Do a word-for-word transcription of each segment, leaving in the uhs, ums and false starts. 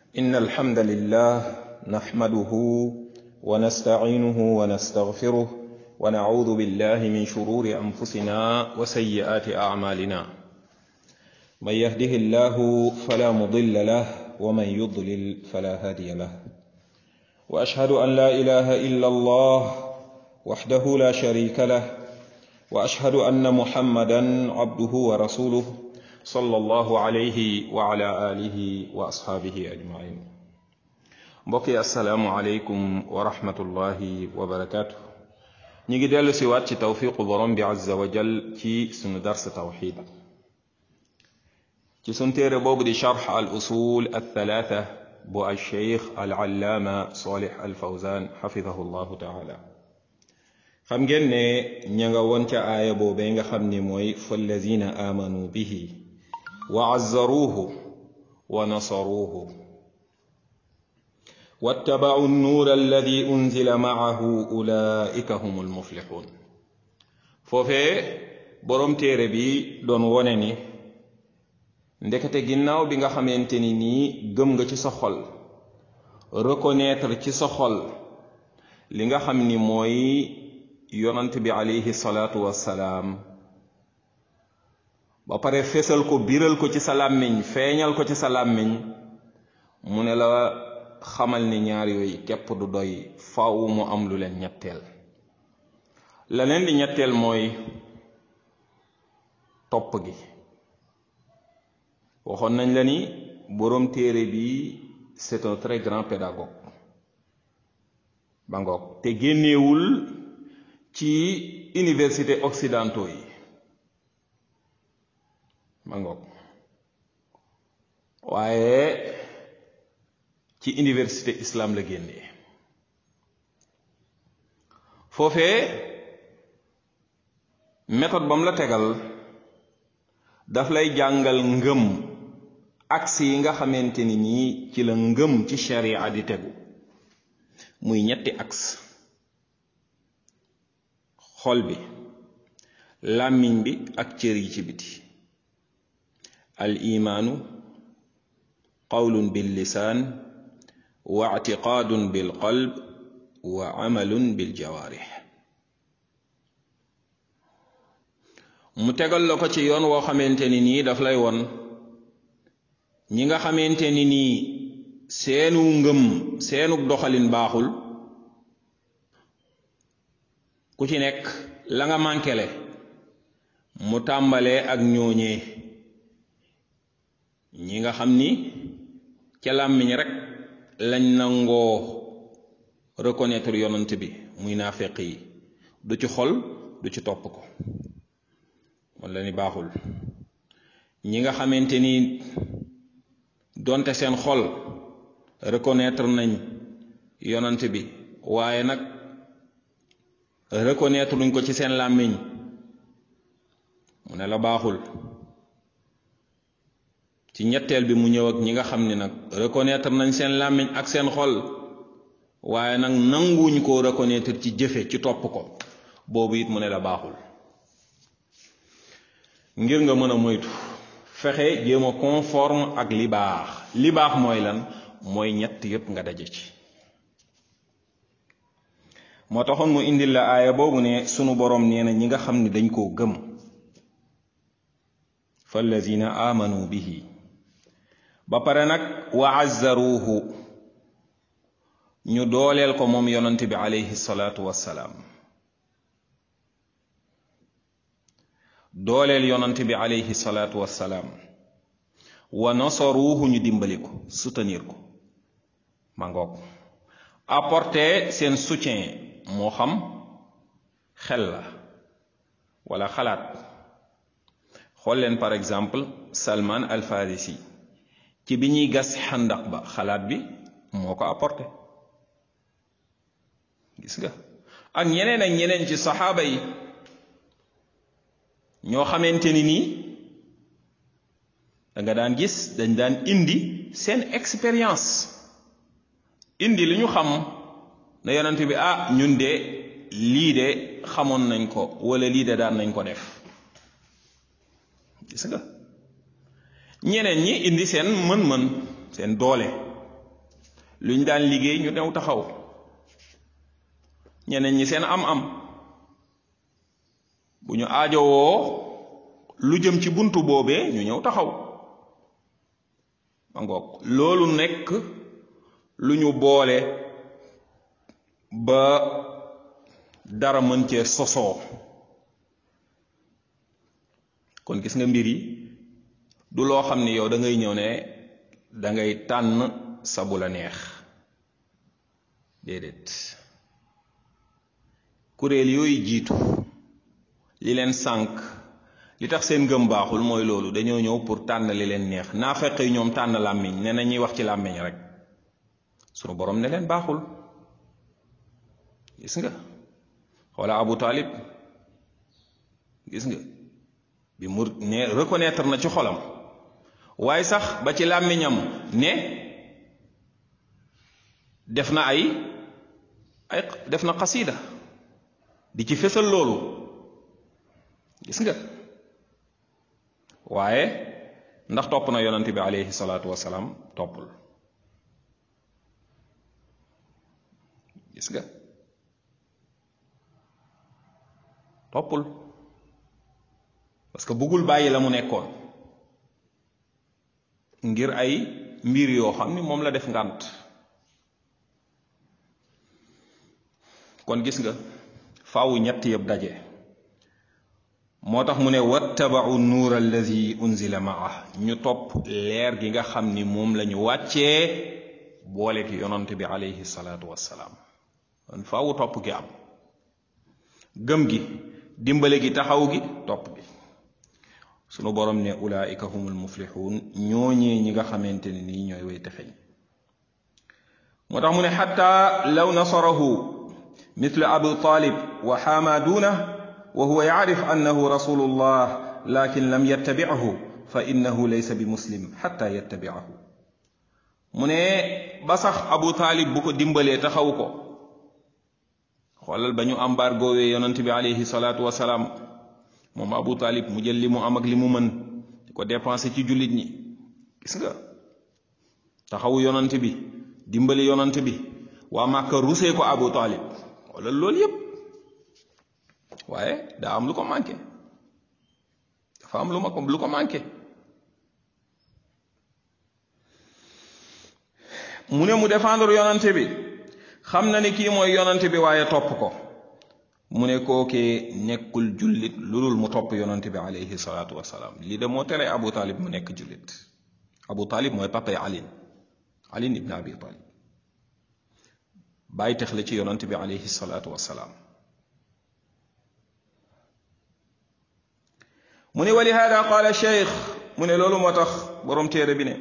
إن الحمد لله نحمده ونستعينه ونستغفره ونعوذ بالله من شرور أنفسنا وسيئات أعمالنا من يهده الله فلا مضل له ومن يضلل فلا هادي له وأشهد أن لا إله إلا الله وحده لا شريك له وأشهد أن محمدا عبده ورسوله صلى الله عليه وعلى آله وأصحابه أجمعين. mbokki assalaamu aleykum wa rahmatullahi wa barakaatu. ñi ngi dellu si waat ci tawfiqu borom bi azza wa jal ci sunu dars tawxid ci sunu téere boobu di charx al usul al thalaatha bu al cheikh al allaama Salih al Fawzan xafidahu llahu taala. xam ngeen ne ña nga woon ca aaya boobee nga xam ni mooy fallazina amanu bihi wa azzaruuhu wa nasaruuhu wattaba'u nuura alladi unzila ma'ahu ulaa'ika humul muflixuun. foofee boroom téere bi doon wone ni ndekete ginnaaw bi nga xamante ni nii gëm nga ci sa xol reconnaître ci sa xol li nga xam ni mooy yonant bi alayhi salaatu wassalaam ba pare fesal ko biral ko ci sa làmmiñ feeñal ko ci sa làmmiñ mu ne la xamal ni ñaar yooyu képp du doy faaw mu am lu leen ñetteel. la leen di ñetteel mooy topp gi. waxoon nañ la ni boroom téere bi c'est un très grand pédagogue ba ngoog te génneewul ci université occidentaux yi ma ngoog waaye ci université islam la génnee. foofee méthode bam la tegal daf lay jàngal ngëm axe yi nga xamante ni nii ci la ngëm ci sharia di tegu muy ñetti axe: xol bi, làmmiñ bi ak cër yi ci biti. al imaanu qawlun bil lisaan wa i'tiqaadun bil qalb wa amalun bil jawaarih. mu tegal la ko ci yoon woo xamante ni nii daf lay won ñi nga xamante ni nii seenu ngëm seenu doxalin baaxul, ku ci nekk la nga mànkele mu tàmbalee ak ñooñee ñi nga xam ni ca làmmiñ rek lañ nangoo reconnaître yonant bi muy naafeq yi, du ci xol du ci topp ko, walla ni baaxul. ñi nga xamante ni donte seen xol reconnaître nañ yonant bi waaye nag reconnaître luñ ko ci seen làmmiñ, mu ne la baaxul. ci ñetteel bi mu ñëw ak ñi nga xam ne nag reconnaître nañ seen làmmiñ ak seen xol waaye nag nanguwuñ koo reconnaître ci jëfe ci topp ko, boobu it mu ne la baaxul. ngir nga mën a moytu fexe jéem a conforme ak li baax. li baax mooy lan? mooy ñett yépp nga daje ci. moo taxoon mu indil la aaya boobu ne sunu boroom nee na ñi nga xam ni dañ koo gëm, fallazina amanu bihi, ba pare nag wa azzaruuhu, ñu dooleel ko moom yonent bi alayhi salaatu wassalaam. dooleel yonent bi alayhi salaatu wassalaam. wa nasaruuhu, ñu dimbali ko, soutenir ko. ma ngoog apporter seen soutien, moo xam xel la wala xalaat. xool leen par exemple Salman al Farisi ci bi ñuy gas xandaq ba, xalaat bi moo ko apporté. gis nga ak ñeneen ak ñeneen ci saxaaba yi ñoo xamante ni nii da nga daan gis dañ daan indi seen expérience, indi li ñu xam ne yonent bi ah ñun de lii de xamoon nañ ko wala lii de daan nañ ko def. gis nga ñeneen ñi indi seen mën-mën, seen doole, luñ daan liggéey ñu new taxaw ñeneen ñi seen am-am bu ñu aajowoo lu jëm ci buntu boobee ñu ñëw taxaw ma ngoog loolu nekk lu ñu boole ba dara mën cee sosoo kon gis nga mbir yi du loo xam ni yow da ngay ñëw ne da ngay tànn sa bu la neex déedéet kuréel yooyu jiitu li leen sànk li tax seen gëm baaxul mooy loolu dañoo ñëw pour tànn li leen neex naa fexe ñoom tànn làmmiñ ne na ñuy wax ci làmmiñ rek sunu borom ne leen baaxul gis nga wala Abu Talib gis nga bi mu ne reconnaître na ci xolam waaye sax ba ci làmmiñam ne def na ay ay def na xasida di ci fésal loolu gis nga waaye ndax topp na yonent bi alayhi salaatu wasalaam toppul gis nga toppul parce que bëggul bàyyi la mu nekkoon ngir ay mbir yoo xam ni moom la def ngànt kon gis nga faaw ñett yëpp daje moo tax mu ne wattaba'u nuur alladi unzila maa ñu topp leer gi nga xam ni moom la ñu wàccee boole ki yonante bi alayhi salaatu wassalaam kon faaw topp gi am gëm gi dimbale gi taxaw gi topp gi sunu borom ne ulaika humul muflixuun ñooñee ñi nga xamante ne nii ñooy way texeñ moo tax mu ne xatta law nasarahu mithlu abu talib wa xaama duuna wa huwa yacrif annahu rasulullah lakin lam yattabicahu fa innahu laysa bi muslim xatta yattabicahu mu ne ba sax abu talib bu ko dimbalee taxaw ko xoolal ba ñu embargoowee yonent bi alayhi salaatu wasalaam moom abu talib mu jël li mu am ak li mu mën di ko dépensé ci jullit ñi gis nga taxawu yonent bi dimbali yonent bi waa Màkka rusee ko abu talib xoolal loolu yépp waaye daa am lu ko manqué dafa am lu ma ko lu ko manqué mu ne mu défendre yonent bi xam na ni kii mooy yonent bi waaye topp ko mu ne kookee nekkul jullit lu dul mu topp yonent bi alayhi salaatu wasalaam lii de moo tere abu talib mu nekk jullit abu talib mooy papay alin alin ibn abi talib bàyyi tex la ci yonent bi alayhi salaatu wasalaam mu ne wa lihaada qaala cheikh mu ne loolu moo tax boroom téere bi ne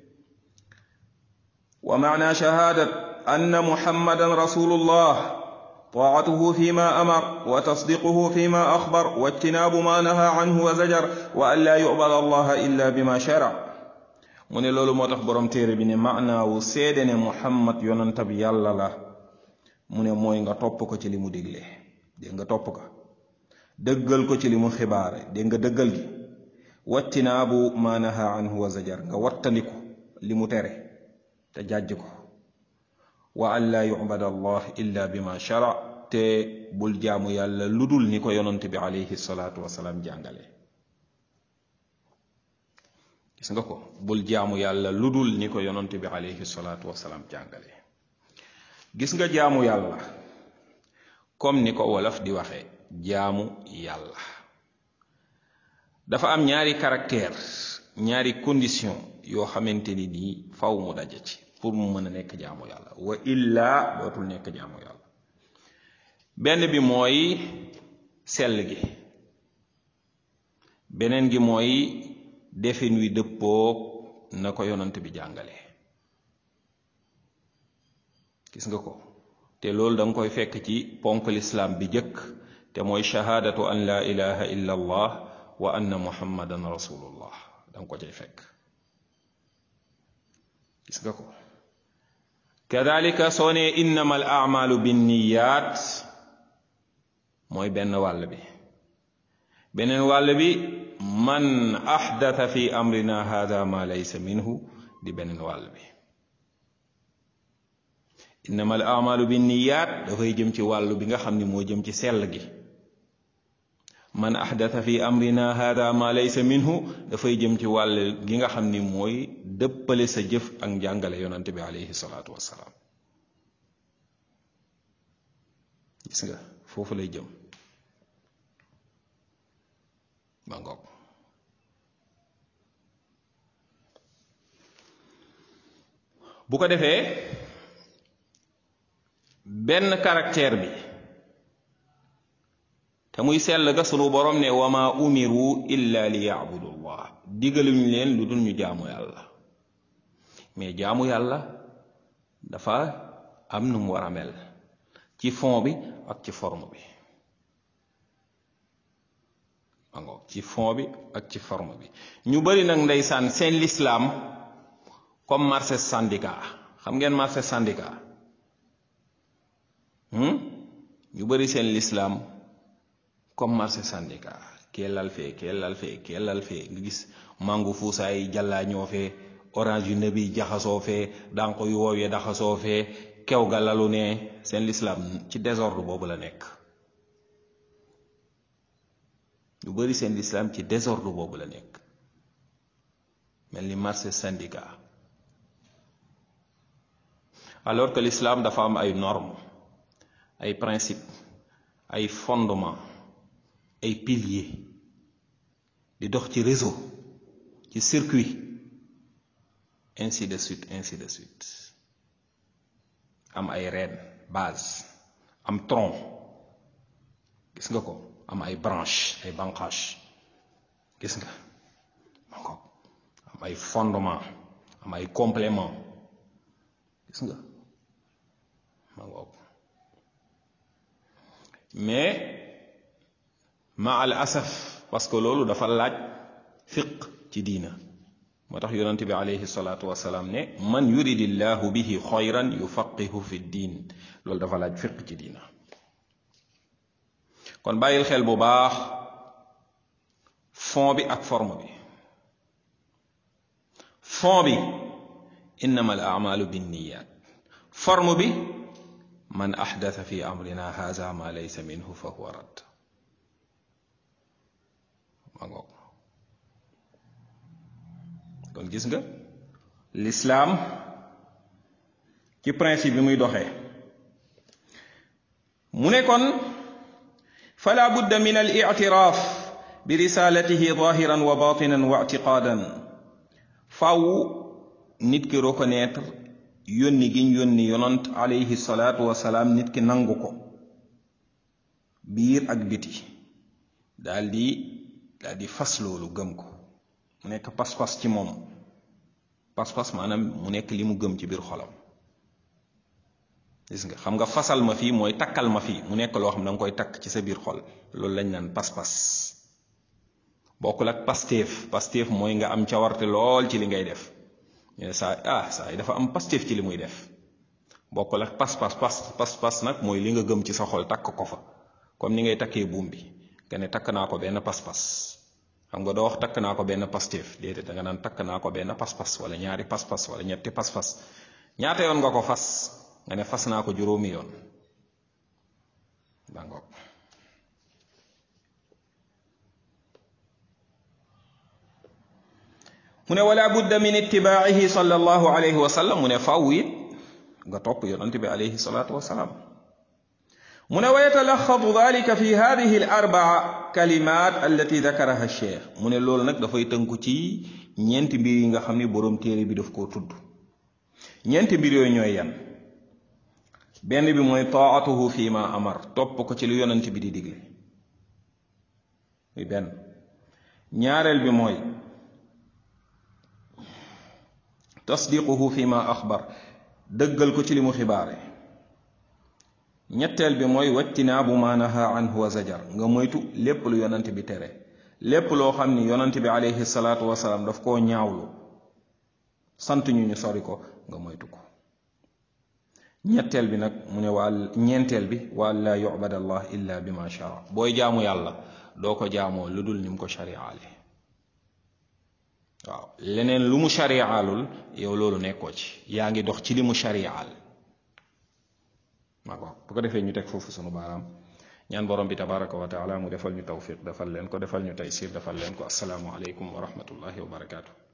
wa maana shahaadat anna muhammadan rasulullah taatuhu fima amar wa tasdiquhu fima axbar wa ijtinaabu ma naha anhu wa zajar wa an laa yubada allaha illa bima shara mu ne loolu moo tax boroom téere bi ne maanaawu seede ne muhammad yonantab yàlla la mu ne mooy nga topp ko ci li mu digle dégg nga topp ko dëggal ko ci li mu xibaare dégg nga dëggal gi wattinaabu ma naha anhu wa zajar nga wattandiku li mu tere te jàjj ko wa an laa yubada allah illa bima shara te bul jaamu yàlla ludul ni ko yonent bi alayhi salaatu wasalaam jàngale gis nga ko bul jaamu yàlla ludul ni ko yonent bi alayhi salaatu wasalaam jàngale gis nga jaamu yàlla comme ni ko wolof di waxee jaamu yàlla dafa am ñaari caractère ñaari condition yoo xamante ni nii faw mu daje ci pour mu mën a nekk jaamu yàlla wa illaa dootul nekk jaamu yàlla benn bi mooy sell gi beneen gi mooy defin wi dëppoog na ko yonant bi jàngale gis nga ko te loolu da nga koy fekk ci ponk lislaam bi jëkk te mooy shahaadatu an la ilaha illa allah wa anna muhammadan rasulullah da nga ko cay fekk gis nga ko kadalika soo nee innama al amalu binniyat mooy benn wàll bi beneen wàll bi man ahdatha fi amrina hada ma laysa minhu di beneen wàll bi innamal a'malu binniyat dafay jëm ci wàllu bi nga xam ni moo jëm ci sell gi. man ahdatha fi amrina hada ma laysa minhu dafay jëm ci wàll gi nga xam ni mooy dëppale sa jëf ak njàngale yonante bi alayhi salaatu wassalaam. gis nga foofu lay jëm ma ngoog. bu ko defee benn caractère bi te muy sell ga sunu borom ne wa ma umiru illa li ya'budu llah digaluñu leen lu dul ñu jaamu yàlla. mais jaamu yàlla dafa am nu mu war a mel ci fond bi ak ci forme bi ango ci fond bi ak ci forme bi. ñu bari nag ndeysaan seen l'islam comme marché syndicat. xam ngeen marché syndicat ñu bari seen l'islam comme marché syndicat. kee lal fee kee lal fee kee lal fee nga gis mangu fuusaay jàllaa ñoo fee orange yu nebi jaxasoo fee dànq yu woow ya daxasoo fee kew ga lalu ne. seen l'islam ci désordre boobu la nekk. ñu bari seen l'islam ci désordre boobu la nekk mel ni marché syndicat. alors que l'islam dafa am ay normes ay principes ay fondements ay piliers di dox ci réseau ci circuit ainsi de suite ainsi de suite. am ay reen base am tronc gis nga ko am ay branche ay banqache gis nga am ay fondement am ay complément gis nga ma ngoog. mais ma al asaf parce que loolu dafa laaj fiq ci diina. moo tax yonent bi alayhi salaatu wasalaam ne man yuridillahu bihi xayran yufaqihu fi diin. loolu dafa laaj fiq ci diina. kon bàyyil xel bu baax fond bi ak forme bi. fond bi innama al a'malu binniyat. forme bi man ahdatha fi amrina hadha ma laysa minhu fa huwa radd. ma ngoog. kon gis nga l'islam ci principe bi muy doxee mu ne kon fala budda min al i'tiraf bi risalatihi zahiran wa batinan wa i'tiqadan. faw nit ki reconnaître yónni giñ yónni yonant alayhi salaatu wasalaam nit ki nangu ko biir ak biti daal di daal di fas loolu gëm ko mu nekk pas-pas ci moom. pas-pas maanaam mu nekk li mu gëm ci biir xolam. gis nga xam nga fasal ma fii mooy takkal ma fii mu nekk loo xam da nga koy takk ci sa biir xol loolu lañ naan pas-pas. bokkul ak pasteef. pasteef mooy nga am cawarte lool ci li ngay def ñu ne saa ah saa yi dafa am pasteef ci li muy def. bokkul ak pas-pas pas pas-pas nag mooy li nga gëm ci sa xol takk ko fa comme ni ngay takkee buum bi nga ne takk naa ko benn pas-pas. xam nga doo wax takk naa ko benn pasteef déedéet da nga naan takk naa ko benn pas-pas wala ñaari pas-pas wala ñetti pas-pas. ñaata yoon nga ko fas nga ne fas naa ko juróomi yoon. dangoog mu ne wala budda min ittibaa'ihi sallallahu alayhi wa sallam mu ne faaw it nga topp yonent bi alayhi salaatu wa salaam. mu ne wa yatalaxadu dalika fi hadihi al arbaa kalimat allati dakaraha cheikh. mu ne loolu nag dafay tënku ci ñeenti mbir yi nga xam ni boroom téere bi daf koo tudd. ñeenti mbir yooyu ñooy yan. benn bi mooy taatuhu fi ma amar topp ko ci lu yonent bi di digle muy benn. ñaareel bi mooy tasdiquhu fi ma axbar dëggal ko ci li mu xibaare. ñetteel bi mooy wajtinaabu ma naha anhu wa zajar nga moytu lépp lu yonent bi tere lépp loo xam ni yonent bi alayhi salaatu wasalaam daf koo ñaawlu sant ñu ñu sori ko nga moytu ko. ñetteel bi nag mu ne waa ñeenteel bi wa an laa yu'bada allah illa bi ma shara booy jaamu yàlla doo ko jaamoo lu dul ni mu ko shari'aale. waaw leneen lu mu shari'aalul yow loolu nekkoo ci yaa ngi dox ci li mu shari'aal. ma ko bu ko defee ñu teg foofu sunu baaraam ñaan borom bi tabaraka wa taala mu defal ñu tawfiq defal leen ko defal ñu taysir defal leen ko asalaamu aleykum wa rahmatullahi wa barakaatu.